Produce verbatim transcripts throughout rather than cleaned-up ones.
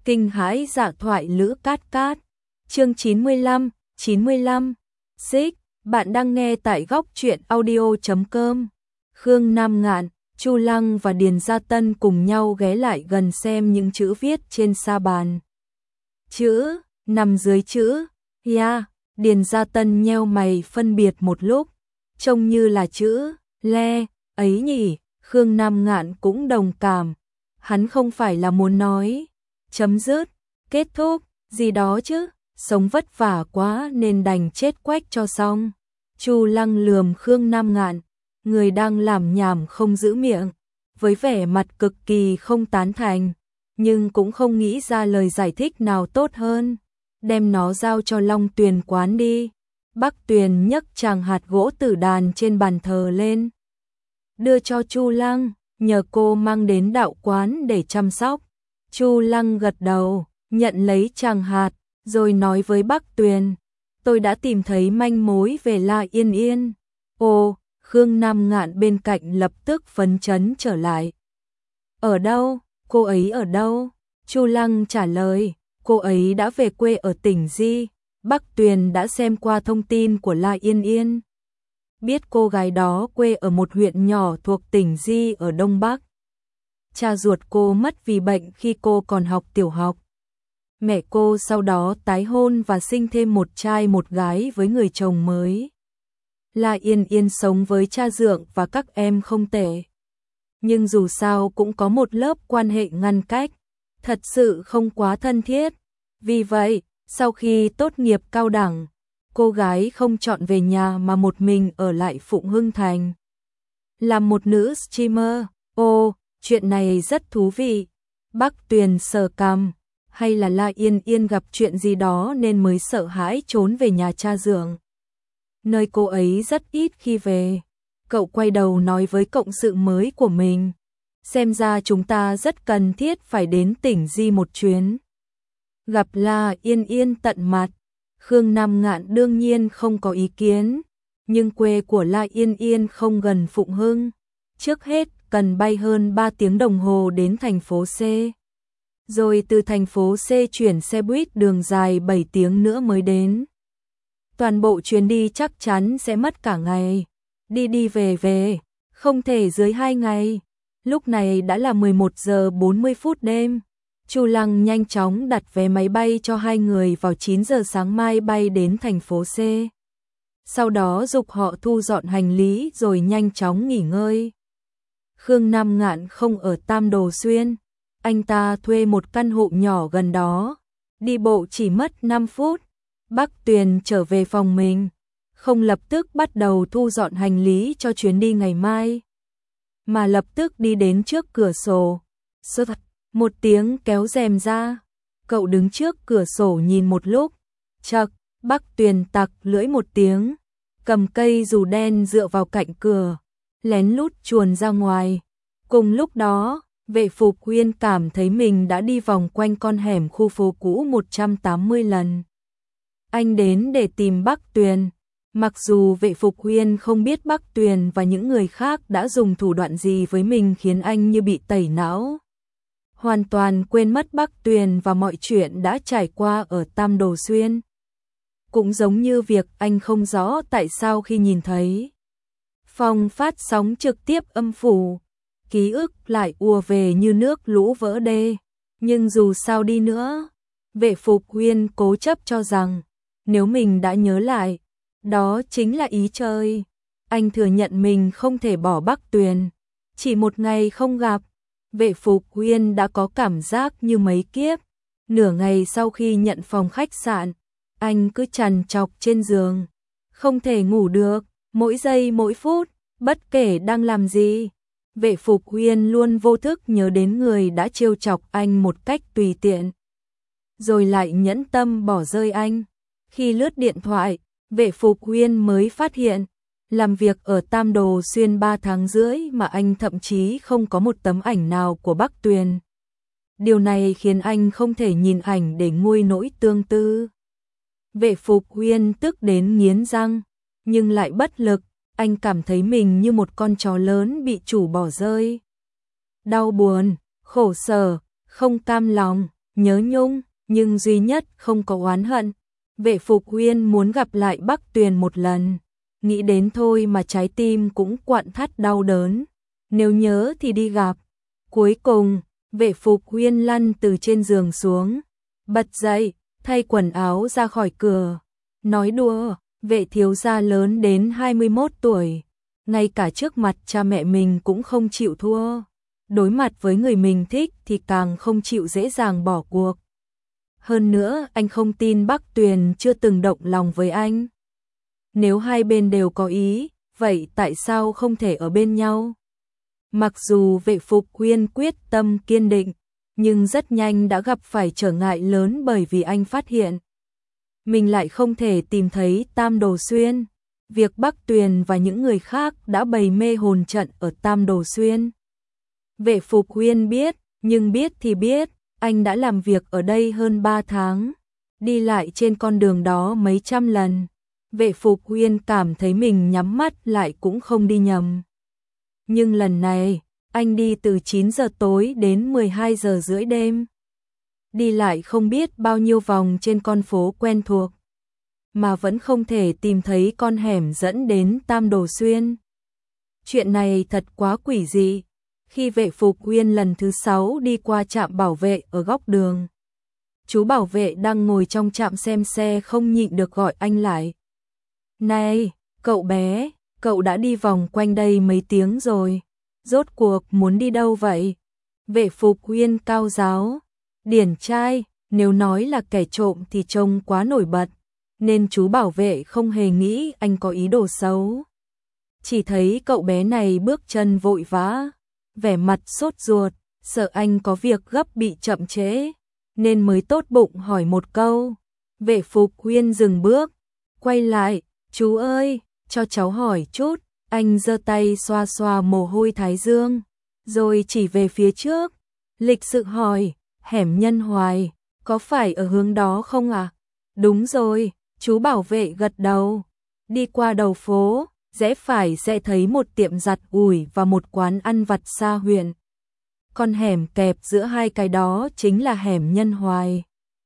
Kinh hãi dạ thoại Lữ Cát Cát. Chương chín mươi lăm, chín mươi lăm. Xích, bạn đang nghe tại góc truyện audio chấm com. Khương Nam Ngạn, Chu Lăng và Điền Gia Tân cùng nhau ghé lại gần xem những chữ viết trên sa bàn. Chữ, nằm dưới chữ, ya, Điền Gia Tân nheo mày phân biệt một lúc, trông như là chữ, le, ấy nhỉ, Khương Nam Ngạn cũng đồng cảm. Hắn không phải là muốn nói, chấm dứt, kết thúc, gì đó chứ, sống vất vả quá nên đành chết quách cho xong. Chu Lăng lườm Khương Nam Ngạn, người đang làm nhảm không giữ miệng, với vẻ mặt cực kỳ không tán thành, nhưng cũng không nghĩ ra lời giải thích nào tốt hơn. Đem nó giao cho Long Tuyền quán đi. Bắc Tuyền nhấc chàng hạt gỗ tử đàn trên bàn thờ lên, đưa cho Chu Lăng, nhờ cô mang đến đạo quán để chăm sóc. Chu Lăng gật đầu, nhận lấy chàng hạt, rồi nói với Bắc Tuyền, tôi đã tìm thấy manh mối về La Yên Yên. Ồ, Khương Nam Ngạn bên cạnh lập tức phấn chấn trở lại. Ở đâu? Cô ấy ở đâu? Chu Lăng trả lời, cô ấy đã về quê ở tỉnh Di. Bắc Tuyền đã xem qua thông tin của La Yên Yên, biết cô gái đó quê ở một huyện nhỏ thuộc tỉnh Di ở Đông Bắc. Cha ruột cô mất vì bệnh khi cô còn học tiểu học. Mẹ cô sau đó tái hôn và sinh thêm một trai một gái với người chồng mới. La Yên Yên sống với cha dượng và các em không tệ, nhưng dù sao cũng có một lớp quan hệ ngăn cách, thật sự không quá thân thiết. Vì vậy, sau khi tốt nghiệp cao đẳng, cô gái không chọn về nhà mà một mình ở lại Phụng Hưng Thành, làm một nữ streamer. Ồ, chuyện này rất thú vị. Bắc Tuyền sờ cằm, hay là La Yên Yên gặp chuyện gì đó nên mới sợ hãi trốn về nhà cha dượng, nơi cô ấy rất ít khi về. Cậu quay đầu nói với cộng sự mới của mình, xem ra chúng ta rất cần thiết phải đến tỉnh Di một chuyến, gặp La Yên Yên tận mặt. Khương Nam Ngạn đương nhiên không có ý kiến, nhưng quê của La Yên Yên không gần Phụng Hưng, trước hết cần bay hơn ba tiếng đồng hồ đến thành phố C, rồi từ thành phố C chuyển xe buýt đường dài bảy tiếng nữa mới đến. Toàn bộ chuyến đi chắc chắn sẽ mất cả ngày, đi đi về về, không thể dưới hai ngày. Lúc này đã là mười một giờ bốn mươi phút đêm. Chu Lăng nhanh chóng đặt vé máy bay cho hai người vào chín giờ sáng mai bay đến thành phố C. Sau đó dục họ thu dọn hành lý rồi nhanh chóng nghỉ ngơi. Khương Nam Ngạn không ở Tam Đồ Xuyên, anh ta thuê một căn hộ nhỏ gần đó, đi bộ chỉ mất năm phút. Bắc Tuyền trở về phòng mình, không lập tức bắt đầu thu dọn hành lý cho chuyến đi ngày mai, mà lập tức đi đến trước cửa sổ. Sơ thật, một tiếng kéo rèm ra, cậu đứng trước cửa sổ nhìn một lúc, chậc, Bắc Tuyền tặc lưỡi một tiếng, cầm cây dù đen dựa vào cạnh cửa, lén lút chuồn ra ngoài. Cùng lúc đó, Vệ Phục Huyên cảm thấy mình đã đi vòng quanh con hẻm khu phố cũ một trăm tám mươi lần. Anh đến để tìm Bắc Tuyền, mặc dù Vệ Phục Huyên không biết Bắc Tuyền và những người khác đã dùng thủ đoạn gì với mình khiến anh như bị tẩy não, hoàn toàn quên mất Bắc Tuyền và mọi chuyện đã trải qua ở Tam Đồ Xuyên. Cũng giống như việc anh không rõ tại sao khi nhìn thấy phòng phát sóng trực tiếp âm phủ, ký ức lại ùa về như nước lũ vỡ đê. Nhưng dù sao đi nữa, Vệ Phục Huyên cố chấp cho rằng nếu mình đã nhớ lại, đó chính là ý trời. Anh thừa nhận mình không thể bỏ Bắc Tuyền. Chỉ một ngày không gặp, Vệ Phục Huyên đã có cảm giác như mấy kiếp. Nửa ngày sau khi nhận phòng khách sạn, anh cứ trằn trọc trên giường, không thể ngủ được, mỗi giây mỗi phút, bất kể đang làm gì. Vệ Phục Huyên luôn vô thức nhớ đến người đã trêu chọc anh một cách tùy tiện, rồi lại nhẫn tâm bỏ rơi anh. Khi lướt điện thoại, Vệ Phục Huyên mới phát hiện, làm việc ở Tam Đồ Xuyên ba tháng rưỡi mà anh thậm chí không có một tấm ảnh nào của Bắc Tuyền. Điều này khiến anh không thể nhìn ảnh để nguôi nỗi tương tư. Vệ Phục Huyên tức đến nghiến răng, nhưng lại bất lực, anh cảm thấy mình như một con chó lớn bị chủ bỏ rơi. Đau buồn, khổ sở, không cam lòng, nhớ nhung, nhưng duy nhất không có oán hận. Vệ Phục Uyên muốn gặp lại Bắc Tuyền một lần, nghĩ đến thôi mà trái tim cũng quặn thắt đau đớn. Nếu nhớ thì đi gặp. Cuối cùng, Vệ Phục Uyên lăn từ trên giường xuống, bật dậy, thay quần áo ra khỏi cửa. Nói đùa, Vệ thiếu gia lớn đến hai mươi mốt tuổi, ngay cả trước mặt cha mẹ mình cũng không chịu thua. Đối mặt với người mình thích thì càng không chịu dễ dàng bỏ cuộc. Hơn nữa, anh không tin Bắc Tuyền chưa từng động lòng với anh. Nếu hai bên đều có ý, vậy tại sao không thể ở bên nhau? Mặc dù Vệ Phục Uyên quyết tâm kiên định, nhưng rất nhanh đã gặp phải trở ngại lớn bởi vì anh phát hiện mình lại không thể tìm thấy Tam Đồ Xuyên. Việc Bắc Tuyền và những người khác đã bày mê hồn trận ở Tam Đồ Xuyên. Vệ Phục Uyên biết, nhưng biết thì biết, anh đã làm việc ở đây hơn ba tháng, đi lại trên con đường đó mấy trăm lần. Vệ Phục Uyên cảm thấy mình nhắm mắt lại cũng không đi nhầm. Nhưng lần này, anh đi từ chín giờ tối đến mười hai giờ rưỡi đêm. Đi lại không biết bao nhiêu vòng trên con phố quen thuộc, mà vẫn không thể tìm thấy con hẻm dẫn đến Tam Đồ Xuyên. Chuyện này thật quá quỷ dị. Khi Vệ Phục Uyên lần thứ sáu đi qua trạm bảo vệ ở góc đường, chú bảo vệ đang ngồi trong trạm xem xe không nhịn được gọi anh lại. Này, cậu bé, cậu đã đi vòng quanh đây mấy tiếng rồi, rốt cuộc muốn đi đâu vậy? Vệ Phục Uyên cao giáo, điển trai, nếu nói là kẻ trộm thì trông quá nổi bật, nên chú bảo vệ không hề nghĩ anh có ý đồ xấu. Chỉ thấy cậu bé này bước chân vội vã, vẻ mặt sốt ruột, sợ anh có việc gấp bị chậm trễ, nên mới tốt bụng hỏi một câu. Vệ Phục Uyên dừng bước, quay lại, chú ơi, cho cháu hỏi chút. Anh giơ tay xoa xoa mồ hôi thái dương, rồi chỉ về phía trước, lịch sự hỏi, hẻm Nhân Hoài, có phải ở hướng đó không à? Đúng rồi, chú bảo vệ gật đầu. Đi qua đầu phố, rẽ phải sẽ thấy một tiệm giặt ủi và một quán ăn vặt xa huyện. Con hẻm kẹp giữa hai cái đó chính là hẻm Nhân Hoài.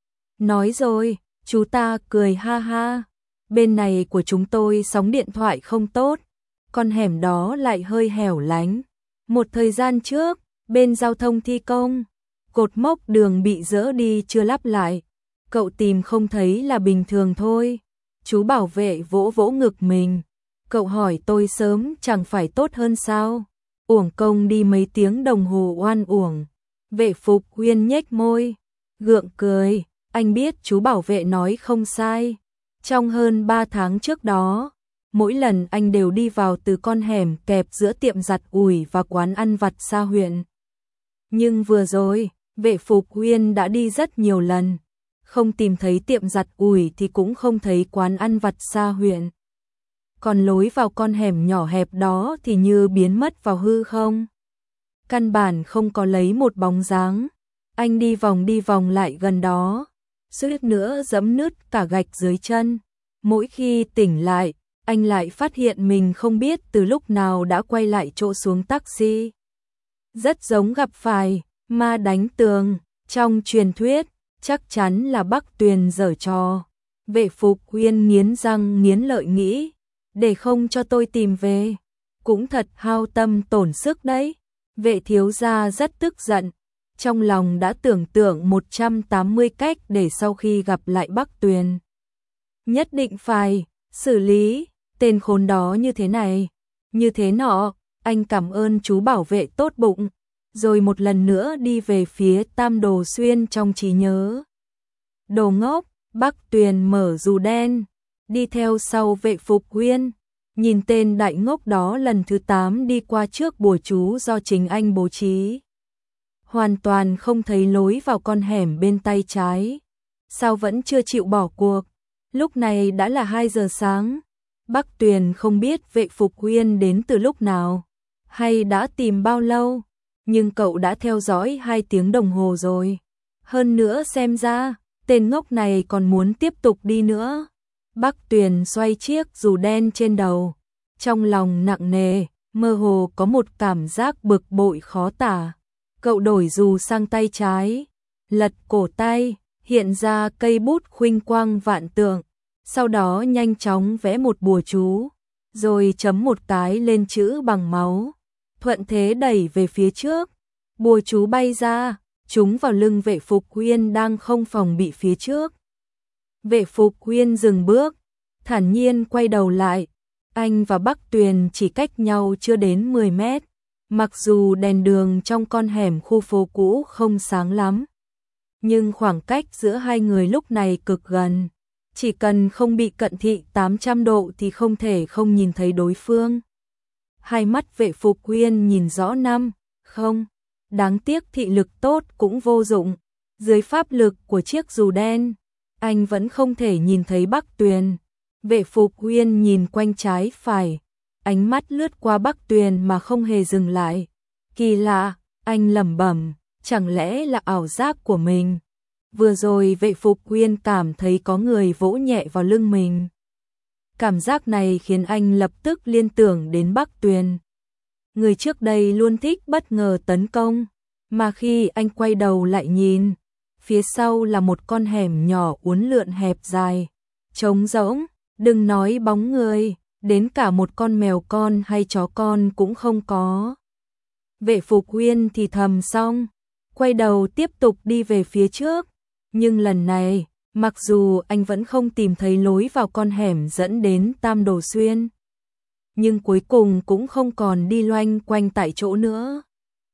Nói rồi, chú ta cười ha ha. Bên này của chúng tôi sóng điện thoại không tốt, con hẻm đó lại hơi hẻo lánh. Một thời gian trước, bên giao thông thi công, cột mốc đường bị dỡ đi chưa lắp lại. Cậu tìm không thấy là bình thường thôi. Chú bảo vệ vỗ vỗ ngực mình. Cậu hỏi tôi sớm chẳng phải tốt hơn sao? Uổng công đi mấy tiếng đồng hồ oan uổng. Vệ Phục Uyên nhếch môi, gượng cười. Anh biết chú bảo vệ nói không sai. Trong hơn ba tháng trước đó, mỗi lần anh đều đi vào từ con hẻm kẹp giữa tiệm giặt ủi và quán ăn vặt xa huyện. Nhưng vừa rồi, Vệ Phục Uyên đã đi rất nhiều lần, không tìm thấy tiệm giặt ủi thì cũng không thấy quán ăn vặt xa huyện. Còn lối vào con hẻm nhỏ hẹp đó thì như biến mất vào hư không. Căn bản không có lấy một bóng dáng. Anh đi vòng đi vòng lại gần đó, suýt nữa giẫm nứt cả gạch dưới chân. Mỗi khi tỉnh lại, anh lại phát hiện mình không biết từ lúc nào đã quay lại chỗ xuống taxi. Rất giống gặp phải ma đánh tường. Trong truyền thuyết, chắc chắn là Bắc Tuyền giở trò. Vệ Phục Uyên nghiến răng nghiến lợi nghĩ, để không cho tôi tìm về, cũng thật hao tâm tổn sức đấy. Vệ thiếu gia rất tức giận, trong lòng đã tưởng tượng một trăm tám mươi cách để sau khi gặp lại Bắc Tuyền, nhất định phải xử lý tên khốn đó như thế này, như thế nọ. Anh cảm ơn chú bảo vệ tốt bụng, rồi một lần nữa đi về phía Tam Đồ Xuyên trong trí nhớ. Đồ ngốc, Bắc Tuyền mở dù đen, đi theo sau Vệ Phục Uyên, nhìn tên đại ngốc đó lần thứ tám đi qua trước bùa chú do chính anh bố trí. Hoàn toàn không thấy lối vào con hẻm bên tay trái. Sao vẫn chưa chịu bỏ cuộc? Lúc này đã là hai giờ sáng. Bắc Tuyền không biết Vệ Phục Uyên đến từ lúc nào, hay đã tìm bao lâu, nhưng cậu đã theo dõi hai tiếng đồng hồ rồi. Hơn nữa xem ra, tên ngốc này còn muốn tiếp tục đi nữa. Bắc Tuyền xoay chiếc dù đen trên đầu, trong lòng nặng nề, mơ hồ có một cảm giác bực bội khó tả. Cậu đổi dù sang tay trái, lật cổ tay, hiện ra cây bút khuynh quang vạn tượng, sau đó nhanh chóng vẽ một bùa chú, rồi chấm một cái lên chữ bằng máu, thuận thế đẩy về phía trước, bùa chú bay ra, trúng vào lưng Vệ Phục Uyên đang không phòng bị phía trước. Vệ Phục Uyên dừng bước, thản nhiên quay đầu lại, anh và Bắc Tuyền chỉ cách nhau chưa đến mười mét, mặc dù đèn đường trong con hẻm khu phố cũ không sáng lắm, nhưng khoảng cách giữa hai người lúc này cực gần, chỉ cần không bị cận thị tám trăm độ thì không thể không nhìn thấy đối phương. Hai mắt Vệ Phục Uyên nhìn rõ năm, không, đáng tiếc thị lực tốt cũng vô dụng, dưới pháp lực của chiếc dù đen, anh vẫn không thể nhìn thấy Bắc Tuyền. Vệ Phục Uyên nhìn quanh trái phải, ánh mắt lướt qua Bắc Tuyền mà không hề dừng lại. Kỳ lạ, anh lẩm bẩm, chẳng lẽ là ảo giác của mình? Vừa rồi Vệ Phục Uyên cảm thấy có người vỗ nhẹ vào lưng mình. Cảm giác này khiến anh lập tức liên tưởng đến Bắc Tuyền. Người trước đây luôn thích bất ngờ tấn công, mà khi anh quay đầu lại nhìn, phía sau là một con hẻm nhỏ uốn lượn hẹp dài, trống rỗng, đừng nói bóng người, đến cả một con mèo con hay chó con cũng không có. Vệ Phục Uyên thì thầm xong, quay đầu tiếp tục đi về phía trước, nhưng lần này, mặc dù anh vẫn không tìm thấy lối vào con hẻm dẫn đến Tam Đồ Xuyên, nhưng cuối cùng cũng không còn đi loanh quanh tại chỗ nữa.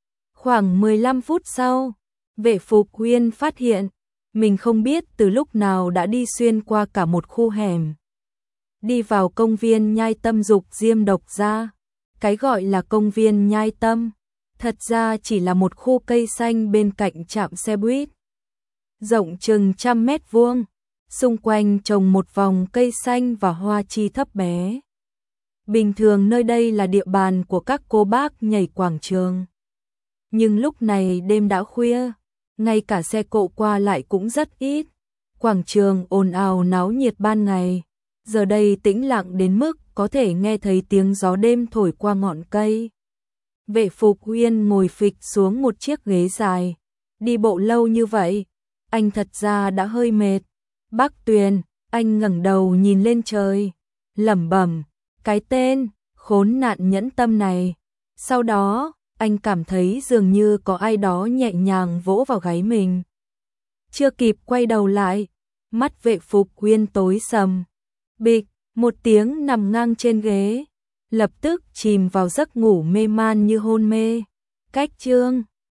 Khoảng mười lăm phút sau, Vệ Phục Uyên phát hiện, mình không biết từ lúc nào đã đi xuyên qua cả một khu hẻm. Đi vào công viên Nhai Tâm Dục Diêm Độc Gia. Cái gọi là công viên Nhai Tâm, thật ra chỉ là một khu cây xanh bên cạnh trạm xe buýt. Rộng chừng trăm mét vuông, xung quanh trồng một vòng cây xanh và hoa chi thấp bé. Bình thường nơi đây là địa bàn của các cô bác nhảy quảng trường. Nhưng lúc này đêm đã khuya, ngay cả xe cộ qua lại cũng rất ít. Quảng trường ồn ào náo nhiệt ban ngày, giờ đây tĩnh lặng đến mức có thể nghe thấy tiếng gió đêm thổi qua ngọn cây. Vệ Phục Uyên ngồi phịch xuống một chiếc ghế dài, đi bộ lâu như vậy, anh thật ra đã hơi mệt. Bắc Tuyền, anh ngẩng đầu nhìn lên trời, lẩm bẩm, cái tên khốn nạn nhẫn tâm này. Sau đó, anh cảm thấy dường như có ai đó nhẹ nhàng vỗ vào gáy mình. Chưa kịp quay đầu lại, mắt Vệ Phục Uyên tối sầm. Bịch, một tiếng nằm ngang trên ghế, lập tức chìm vào giấc ngủ mê man như hôn mê. Cách chương